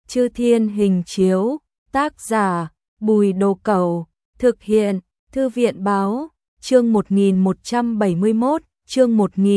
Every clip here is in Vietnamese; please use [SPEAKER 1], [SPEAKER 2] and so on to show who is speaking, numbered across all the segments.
[SPEAKER 1] Chư Thiên Hình Chiếu, tác giả Bùi Đồ Cẩu, thực hiện Thư viện Báo, chương 1171, chương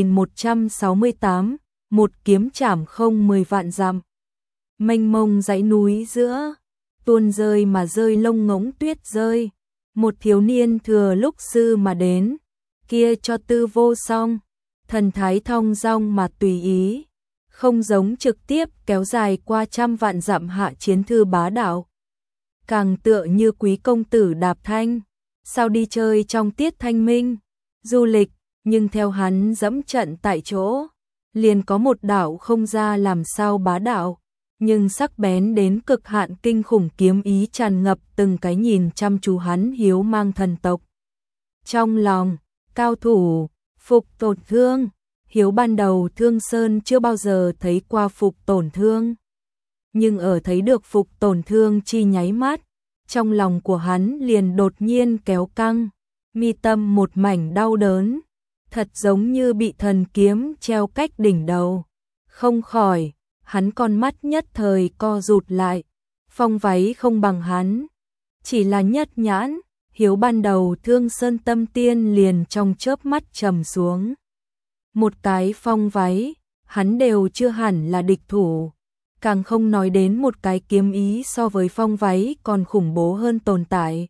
[SPEAKER 1] 1168, một kiếm chảm không 10 vạn dặm. Mênh mông dãy núi giữa, tuôn rơi mà rơi lông ngỗng tuyết rơi, một thiếu niên thừa lúc sư mà đến, kia cho tư vô song, thần thái thong dong mà tùy ý, không giống trực tiếp kéo dài qua trăm vạn dặm hạ chiến thư bá đạo. Càng tựa như quý công tử đạp thanh, sao đi chơi trong tiết thanh minh, du lịch, nhưng theo hắn dẫm trận tại chỗ, liền có một đạo không ra làm sao bá đạo, nhưng sắc bén đến cực hạn kinh khủng kiếm ý tràn ngập từng cái nhìn chăm chú hắn hiếu mang thần tộc. Trong lòng, cao thủ, Phục Tổn Thương, Hiếu ban đầu Thương Sơn chưa bao giờ thấy qua Phục Tổn Thương. Nhưng ở thấy được Phục Tổn Thương chi nháy mắt, trong lòng của hắn liền đột nhiên kéo căng, mi tâm một mảnh đau đớn, thật giống như bị thần kiếm treo cách đỉnh đầu. Không khỏi, hắn con mắt nhất thời co rụt lại, phong váy không bằng hắn, chỉ là nhất nhãn, Hiếu ban đầu Thương Sơn tâm tiên liền trong chớp mắt trầm xuống. Một cái phong váy, hắn đều chưa hẳn là địch thủ, càng không nói đến một cái kiếm ý so với phong váy còn khủng bố hơn tồn tại.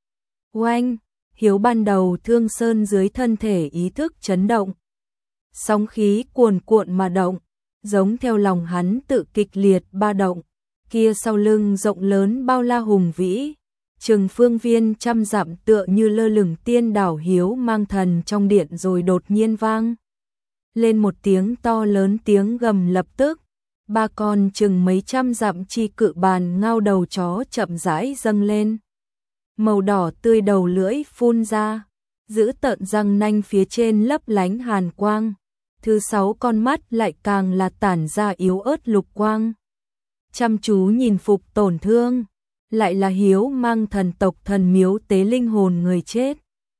[SPEAKER 1] Oanh, Hiếu ban đầu Thương Sơn dưới thân thể ý thức chấn động. Sóng khí cuồn cuộn mà động, giống theo lòng hắn tự kịch liệt ba động, kia sau lưng rộng lớn bao la hùng vĩ, chừng phương viên trăm dặm tựa như lơ lửng tiên đảo Hiếu mang thần trong điện rồi đột nhiên vang lên một tiếng to lớn tiếng gầm. Lập tức, ba con chừng mấy trăm dặm chi cự bàn ngao đầu chó chậm rãi dâng lên. Màu đỏ tươi đầu lưỡi phun ra, giữ tợn răng nanh phía trên lấp lánh hàn quang. Thứ sáu con mắt lại càng là tản ra yếu ớt lục quang. Chăm chú nhìn Phục Tổn Thương, lại là Hiếu mang thần tộc thần miếu tế linh hồn người chết.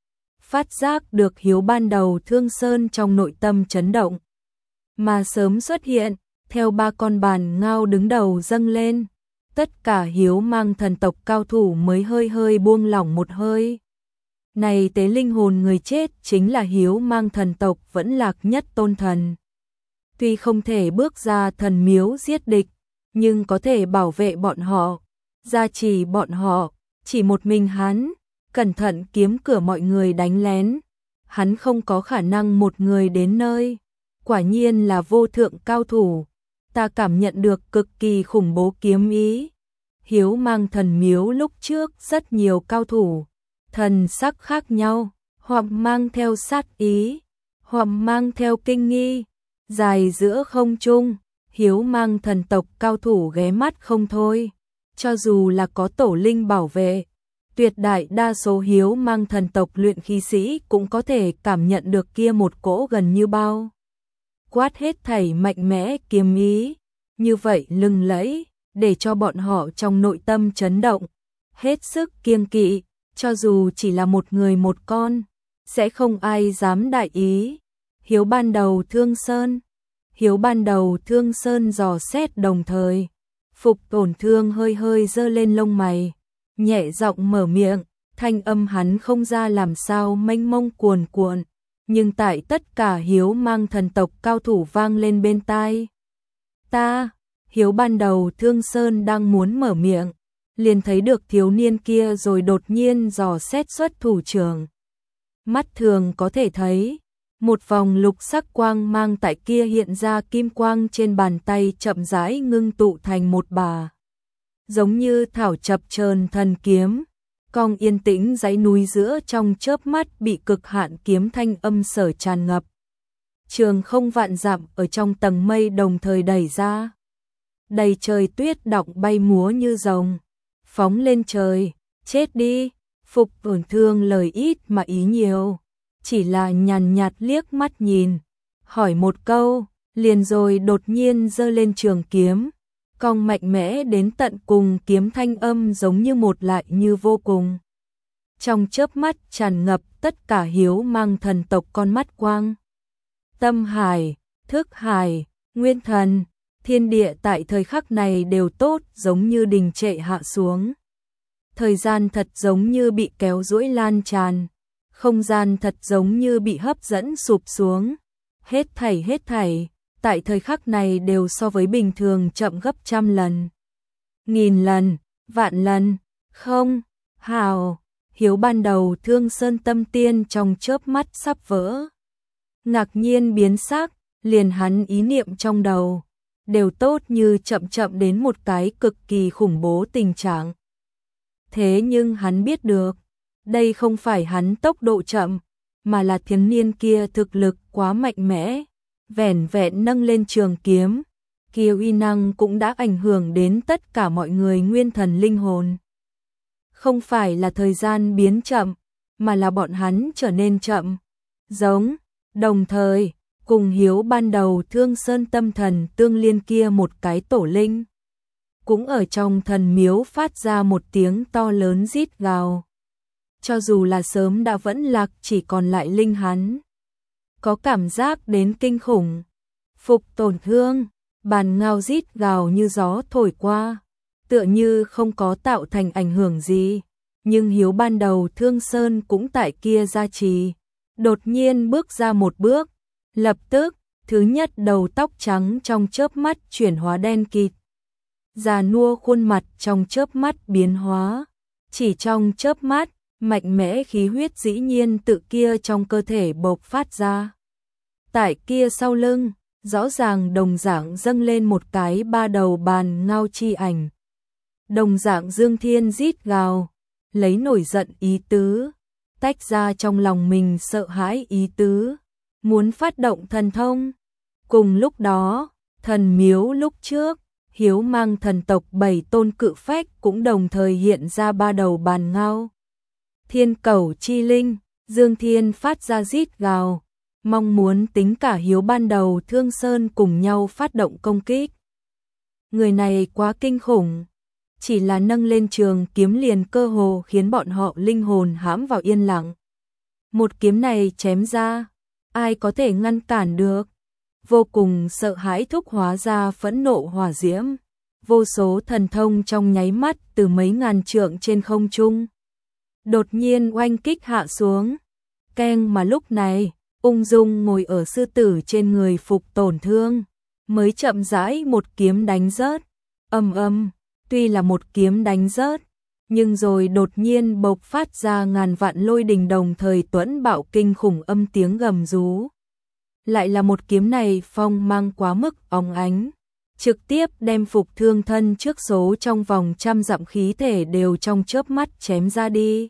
[SPEAKER 1] Phát giác được Hiếu ban đầu Thương Sơn trong nội tâm chấn động, mà sớm xuất hiện, theo ba con bàn ngao đứng đầu dâng lên, tất cả Hiếu mang thần tộc cao thủ mới hơi hơi buông lỏng một hơi. Này tế linh hồn người chết chính là Hiếu mang thần tộc vẫn lạc nhất tôn thần. Tuy không thể bước ra thần miếu giết địch, nhưng có thể bảo vệ bọn họ, gia trì bọn họ, chỉ một mình hắn, cẩn thận kiếm cửa mọi người đánh lén. Hắn không có khả năng một người đến nơi, quả nhiên là vô thượng cao thủ, ta cảm nhận được cực kỳ khủng bố kiếm ý. Hiếu mang thần miếu lúc trước rất nhiều cao thủ, thần sắc khác nhau, hoặc mang theo sát ý, hoặc mang theo kinh nghi, dài giữa không trung, Hiếu mang thần tộc cao thủ ghé mắt không thôi. Cho dù là có tổ linh bảo vệ, tuyệt đại đa số Hiếu mang thần tộc luyện khí sĩ cũng có thể cảm nhận được kia một cỗ gần như bao quát hết thảy mạnh mẽ kiếm ý, như vậy lừng lẫy, để cho bọn họ trong nội tâm chấn động, hết sức kiêng kỵ, cho dù chỉ là một người một con, sẽ không ai dám đại ý. Hiếu ban đầu Thương Sơn, Hiếu ban đầu Thương Sơn dò xét đồng thời, Phục Tổn Thương hơi hơi giơ lên lông mày, nhẹ giọng mở miệng, thanh âm hắn không ra làm sao mênh mông cuồn cuộn, nhưng tại tất cả Hiếu mang thần tộc cao thủ vang lên bên tai. Ta, Hiếu ban đầu Thương Sơn đang muốn mở miệng, liền thấy được thiếu niên kia rồi đột nhiên dò xét xuất thủ trưởng. Mắt thường có thể thấy, một vòng lục sắc quang mang tại kia hiện ra kim quang trên bàn tay chậm rãi ngưng tụ thành một bà. Giống như thảo chập chờn thần kiếm, cong yên tĩnh dãy núi giữa trong chớp mắt bị cực hạn kiếm thanh âm sở tràn ngập. Trường không vạn dặm ở trong tầng mây đồng thời đẩy ra. Đầy trời tuyết đọng bay múa như rồng, phóng lên trời, chết đi. Phục Tổn Thương lời ít mà ý nhiều, chỉ là nhàn nhạt liếc mắt nhìn, hỏi một câu, liền rồi đột nhiên giơ lên trường kiếm, cong mạnh mẽ đến tận cùng, kiếm thanh âm giống như một lại như vô cùng. Trong chớp mắt tràn ngập tất cả Hiếu mang thần tộc con mắt quang. Tâm hải, thức hải, nguyên thần, Thiên địa tại thời khắc này đều tốt giống như đình trệ hạ xuống. Thời gian thật giống như bị kéo duỗi lan tràn, không gian thật giống như bị hấp dẫn sụp xuống. Hết thảy, tại thời khắc này đều so với bình thường chậm gấp trăm lần, nghìn lần, vạn lần. Không, hào, Hiếu ban đầu Thương Sơn tâm tiên trong chớp mắt sắp vỡ. Ngạc nhiên biến sắc, liền hắn ý niệm trong đầu, đều tốt như chậm đến một cái cực kỳ khủng bố tình trạng. Thế nhưng hắn biết được, đây không phải hắn tốc độ chậm, mà là thiếu niên kia thực lực quá mạnh mẽ, vẻn vẹn nâng lên trường kiếm, kia uy năng cũng đã ảnh hưởng đến tất cả mọi người nguyên thần linh hồn. Không phải là thời gian biến chậm, mà là bọn hắn trở nên chậm, giống, đồng thời, cùng Hiếu ban đầu Thương Sơn tâm thần tương liên kia một cái tổ linh. Cũng ở trong thần miếu phát ra một tiếng to lớn rít gào. Cho dù là sớm đã vẫn lạc chỉ còn lại linh hắn. Có cảm giác đến kinh khủng. Phục tổn thương, bàn ngao rít gào như gió thổi qua. Tựa như không có tạo thành ảnh hưởng gì. Nhưng Hiếu ban đầu Thương Sơn cũng tại kia gia trì. Đột nhiên bước ra một bước. Lập tức, thứ nhất đầu tóc trắng trong chớp mắt chuyển hóa đen kịt. Già nua khuôn mặt trong chớp mắt biến hóa. Chỉ trong chớp mắt, mạnh mẽ khí huyết dĩ nhiên tự kia trong cơ thể bộc phát ra. Tại kia sau lưng, rõ ràng đồng dạng dâng lên một cái ba đầu bàn ngao chi ảnh. Đồng dạng Dương Thiên rít gào, lấy nổi giận ý tứ, tách ra trong lòng mình sợ hãi ý tứ, muốn phát động thần thông. Cùng lúc đó, thần miếu lúc trước, Hiếu mang thần tộc 7 tôn cự phách cũng đồng thời hiện ra ba đầu bàn ngao. Thiên Cẩu chi linh, Dương Thiên phát ra rít gào, mong muốn tính cả Hiếu ban đầu Thương Sơn cùng nhau phát động công kích. Người này quá kinh khủng, chỉ là nâng lên trường kiếm liền cơ hồ khiến bọn họ linh hồn hãm vào yên lặng. Một kiếm này chém ra, ai có thể ngăn cản được? Vô cùng sợ hãi thúc hóa ra phẫn nộ hỏa diễm, vô số thần thông trong nháy mắt từ mấy ngàn trượng trên không trung. Đột nhiên oanh kích hạ xuống, keng mà lúc này, ung dung ngồi ở sư tử trên người Phục tổn thương, mới chậm rãi một kiếm đánh rớt, tuy là một kiếm đánh rớt, nhưng rồi đột nhiên bộc phát ra ngàn vạn lôi đình đồng thời tuẫn bạo kinh khủng âm tiếng gầm rú. Lại là một kiếm này phong mang quá mức óng ánh, trực tiếp đem Phục thương thân trước số trong vòng trăm dặm khí thể đều trong chớp mắt chém ra đi.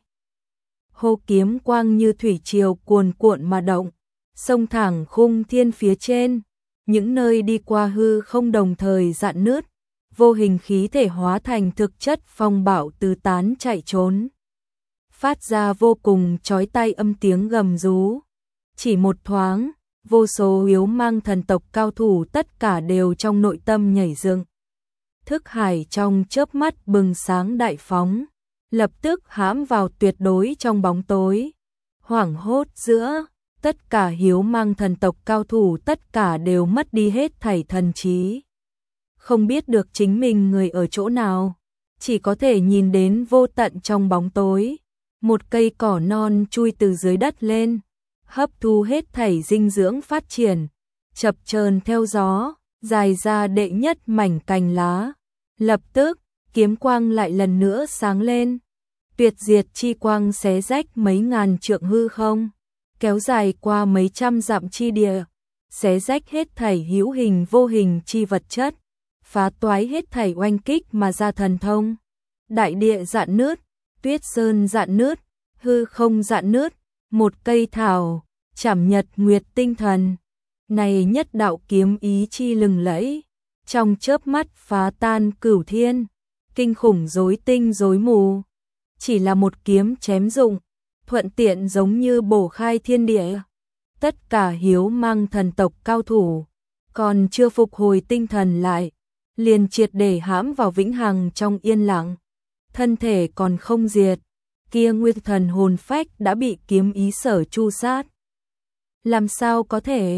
[SPEAKER 1] Hô kiếm quang như thủy triều cuồn cuộn mà động, sông thẳng khung thiên phía trên, những nơi đi qua hư không đồng thời rạn nứt, vô hình khí thể hóa thành thực chất phong bạo tứ tán chạy trốn. Phát ra vô cùng chói tai âm tiếng gầm rú. Chỉ một thoáng, vô số Hiếu mang thần tộc cao thủ tất cả đều trong nội tâm nhảy dựng. Thức hải trong chớp mắt bừng sáng đại phóng, lập tức hãm vào tuyệt đối trong bóng tối. Hoảng hốt giữa, tất cả Hiếu mang thần tộc cao thủ tất cả đều mất đi hết thảy thần trí. Không biết được chính mình người ở chỗ nào, chỉ có thể nhìn đến vô tận trong bóng tối. Một cây cỏ non chui từ dưới đất lên, hấp thu hết thảy dinh dưỡng phát triển, chập chờn theo gió, dài ra đệ nhất mảnh cành lá. Lập tức, kiếm quang lại lần nữa sáng lên. Tuyệt diệt chi quang xé rách mấy ngàn trượng hư không, kéo dài qua mấy trăm dặm chi địa, xé rách hết thảy hữu hình vô hình chi vật chất, phá toái hết thảy oanh kích mà ra thần thông. Đại địa rạn nứt, tuyết sơn rạn nứt, hư không rạn nứt, một cây thảo, chảm nhật nguyệt tinh thần. Này nhất đạo kiếm ý chi lừng lẫy, trong chớp mắt phá tan cửu thiên, kinh khủng rối tinh rối mù. Chỉ là một kiếm chém dụng, thuận tiện giống như bổ khai thiên địa. Tất cả Hiếu mang thần tộc cao thủ, còn chưa phục hồi tinh thần lại, liền triệt để hãm vào vĩnh hằng trong yên lặng. Thân thể còn không diệt, kia nguyên thần hồn phách đã bị kiếm ý sở chu sát. Làm sao có thể?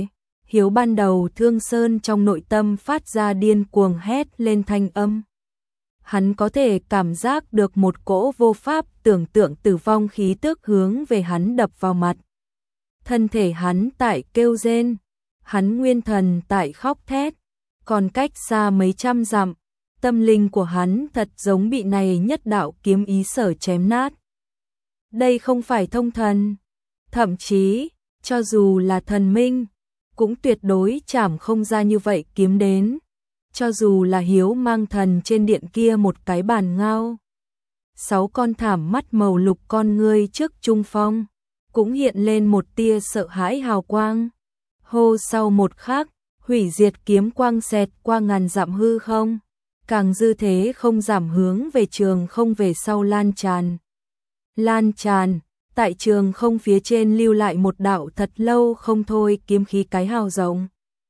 [SPEAKER 1] Hiếu ban đầu Thương Sơn trong nội tâm phát ra điên cuồng hét lên thanh âm. Hắn có thể cảm giác được một cỗ vô pháp tưởng tượng tử vong khí tức hướng về hắn đập vào mặt. Thân thể hắn tại kêu rên, hắn nguyên thần tại khóc thét, còn cách xa mấy trăm dặm, tâm linh của hắn thật giống bị này nhất đạo kiếm ý sở chém nát. Đây không phải thông thần, thậm chí, cho dù là thần minh, cũng tuyệt đối chảm không ra như vậy kiếm đến. Cho dù là Hiếu mang thần trên điện kia một cái bàn ngao. 6 con thảm mắt màu lục con ngươi trước trung phong, cũng hiện lên một tia sợ hãi hào quang. Hô sau một khắc, hủy diệt kiếm quang xẹt qua ngàn dặm hư không, càng dư thế không giảm hướng về trường không về sau lan tràn. Lan tràn, tại trường không phía trên lưu lại một đạo thật lâu không thôi kiếm khí cái hào rộng.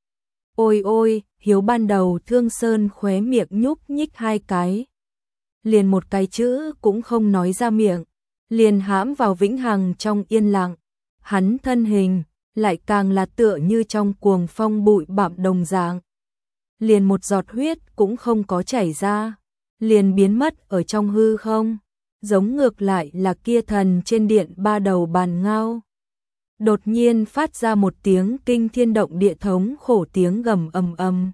[SPEAKER 1] Ôi ôi, Hiếu ban đầu Thương Sơn khóe miệng nhúc nhích 2 cái. Liền một cái chữ cũng không nói ra miệng, liền hãm vào vĩnh hằng trong yên lặng. Hắn thân hình lại càng là tựa như trong cuồng phong bụi bặm đồng dạng. Liền một giọt huyết cũng không có chảy ra, liền biến mất ở trong hư không, giống ngược lại là kia thần trên điện 3 đầu bàn ngao. Đột nhiên phát ra một tiếng kinh thiên động địa thống khổ tiếng gầm ầm ầm.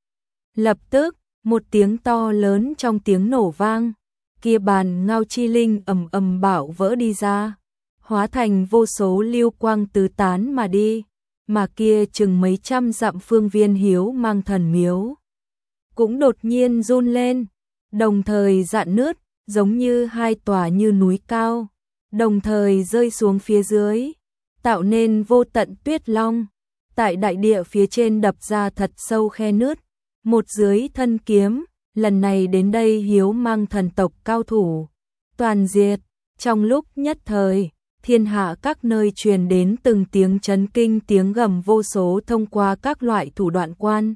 [SPEAKER 1] Lập tức, một tiếng to lớn trong tiếng nổ vang, kia bàn ngao chi linh ầm ầm bạo vỡ đi ra, hóa thành vô số lưu quang tứ tán mà đi, mà kia chừng mấy trăm dặm phương viên Hiếu mang thần miếu cũng đột nhiên run lên, đồng thời rạn nứt, giống như 2 tòa như núi cao, đồng thời rơi xuống phía dưới, tạo nên vô tận tuyết long, tại đại địa phía trên đập ra thật sâu khe nứt, một dưới thân kiếm, lần này đến đây Hiếu mang thần tộc cao thủ, toàn diệt. Trong lúc nhất thời, thiên hạ các nơi truyền đến từng tiếng chấn kinh tiếng gầm vô số thông qua các loại thủ đoạn quan.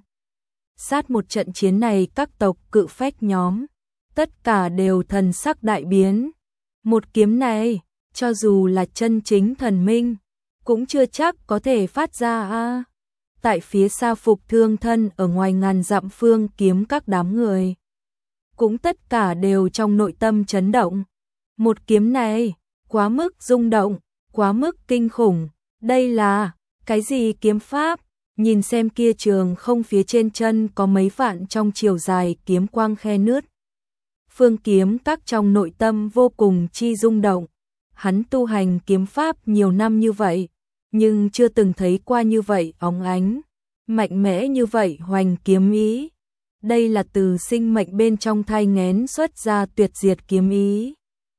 [SPEAKER 1] Sát một trận chiến này các tộc cự phách nhóm, tất cả đều thần sắc đại biến. Một kiếm này, cho dù là chân chính thần minh, cũng chưa chắc có thể phát ra a. Tại phía xa Phục Thương thân ở ngoài ngàn dặm phương kiếm các đám người, cũng tất cả đều trong nội tâm chấn động. Một kiếm này, quá mức rung động, quá mức kinh khủng, đây là cái gì kiếm pháp? Nhìn xem kia trường không phía trên chân có mấy vạn trong chiều dài kiếm quang khe nứt. Phương kiếm các trong nội tâm vô cùng chi rung động. Hắn tu hành kiếm pháp nhiều năm như vậy, nhưng chưa từng thấy qua như vậy óng ánh, mạnh mẽ như vậy hoành kiếm ý. Đây là từ sinh mệnh bên trong thai nghén xuất ra tuyệt diệt kiếm ý.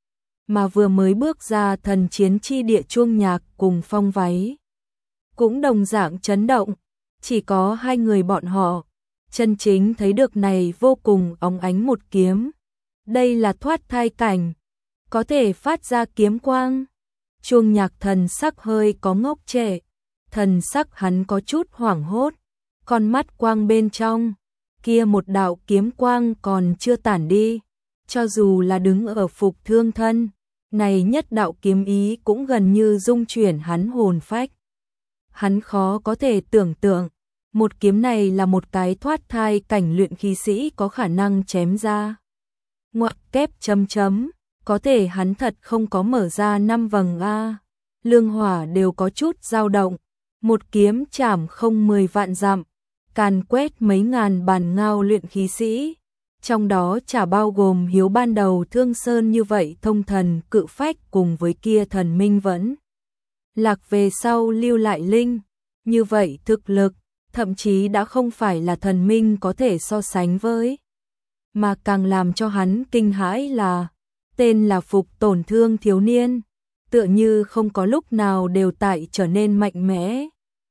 [SPEAKER 1] Mà vừa mới bước ra thần chiến chi địa chuông nhạc cùng Phong váy, cũng đồng dạng chấn động, chỉ có 2 người bọn họ chân chính thấy được này vô cùng óng ánh một kiếm. Đây là thoát thai cảnh, có thể phát ra kiếm quang. Chuông nhạc thần sắc hơi có ngốc trệ, thần sắc hắn có chút hoảng hốt, con mắt quang bên trong, kia một đạo kiếm quang còn chưa tản đi, cho dù là đứng ở Phục Thương thân, này nhất đạo kiếm ý cũng gần như dung chuyển hắn hồn phách. Hắn khó có thể tưởng tượng, một kiếm này là một cái thoát thai cảnh luyện khí sĩ có khả năng chém ra. Ngoặc kép chấm chấm, có thể hắn thật không có mở ra 5 vầng a. Lương hỏa đều có chút dao động, một kiếm chảm không 10 vạn dặm, càn quét mấy ngàn bàn ngao luyện khí sĩ, trong đó chả bao gồm Hiếu ban đầu Thương Sơn như vậy thông thần cự phách cùng với kia thần minh vẫn lạc về sau lưu lại linh, như vậy thực lực, thậm chí đã không phải là thần minh có thể so sánh với. Mà càng làm cho hắn kinh hãi là, tên là Phục Tổn Thương thiếu niên, tựa như không có lúc nào đều tại trở nên mạnh mẽ.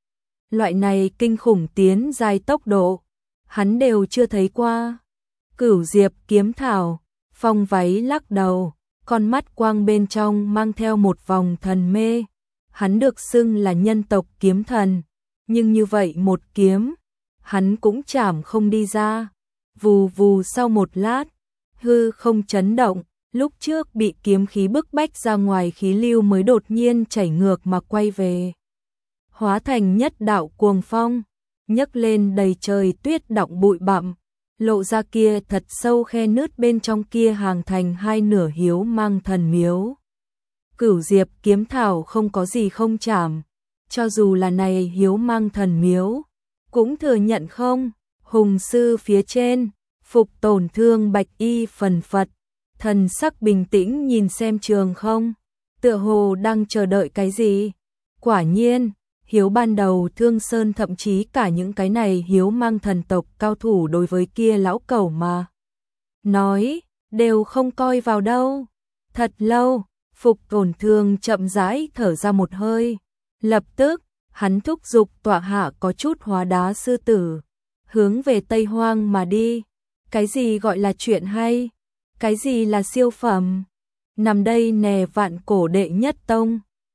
[SPEAKER 1] Loại này kinh khủng tiến giai tốc độ, hắn đều chưa thấy qua. Cửu Diệp kiếm thảo, Phong váy lắc đầu, con mắt quang bên trong mang theo một vòng thần mê. Hắn được xưng là nhân tộc kiếm thần, nhưng như vậy một kiếm, hắn cũng chảm không đi ra. Vù vù sau một lát, hư không chấn động, lúc trước bị kiếm khí bức bách ra ngoài khí lưu mới đột nhiên chảy ngược mà quay về. Hóa thành nhất đạo cuồng phong, nhấc lên đầy trời tuyết đọng bụi bặm, lộ ra kia thật sâu khe nứt bên trong kia hàng thành hai nửa Hiếu Mang Thần miếu. Cửu Diệp kiếm thảo không có gì không chảm, cho dù là này Hiếu Mang Thần miếu, cũng thừa nhận không, hùng sư phía trên, phục tổn thương bạch y phần phật, thần sắc bình tĩnh nhìn xem trường không, tựa hồ đang chờ đợi cái gì. Quả nhiên, Hiếu ban đầu Thương Sơn thậm chí cả những cái này Hiếu Mang thần tộc cao thủ đối với kia lão cẩu mà nói, đều không coi vào đâu. Thật lâu, phục tổn thương chậm rãi thở ra một hơi, lập tức, hắn thúc giục tọa hạ có chút hóa đá sư tử, hướng về Tây Hoang mà đi. Cái gì gọi là chuyện hay? Cái gì là siêu phẩm? Nằm đây nè Vạn Cổ đệ nhất tông,